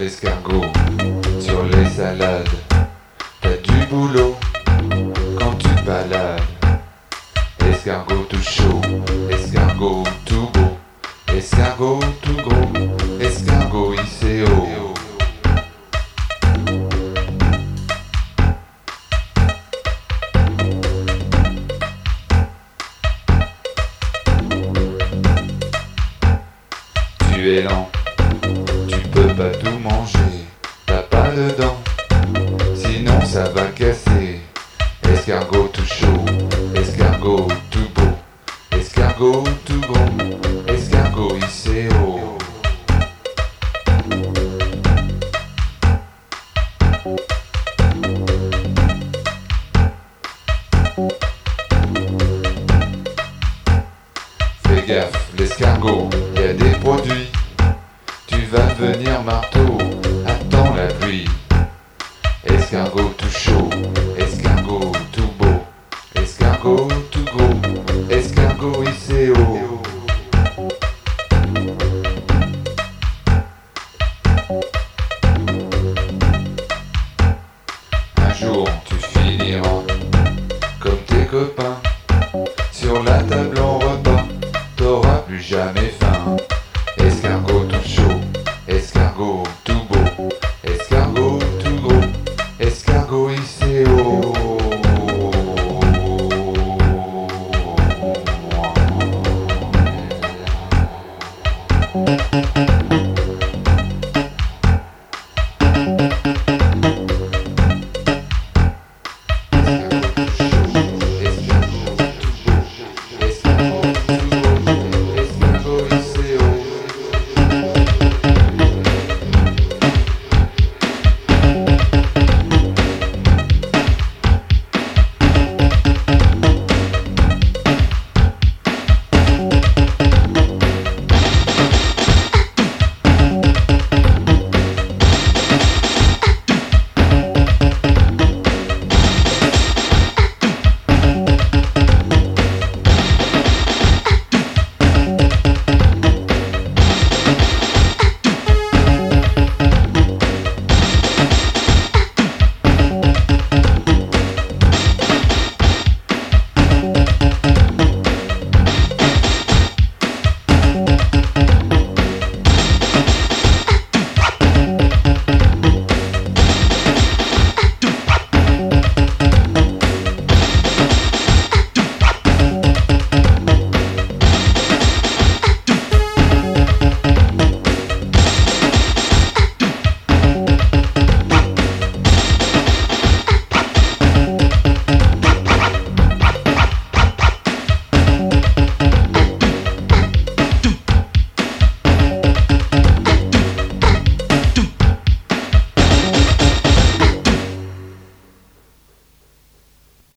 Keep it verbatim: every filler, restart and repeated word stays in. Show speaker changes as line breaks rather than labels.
escargot sur les salades. T'as du boulot quand tu balades. Escargot tout chaud, escargot tout beau, escargot tout gros, escargot hissé haut. Tu es lent, tu peux pas tout manger, t'as pas de dents, sinon ça va casser. Escargot tout chaud, escargot tout beau, escargot tout gros, escargot hissé haut. Fais gaffe, l'escargot, y a des produits. Tu vas devenir marteau, attends la pluie. Escargot tout chaud, escargot tout beau, escargot tout gros, escargot hissé haut. Un jour tu finiras comme tes copains sur la table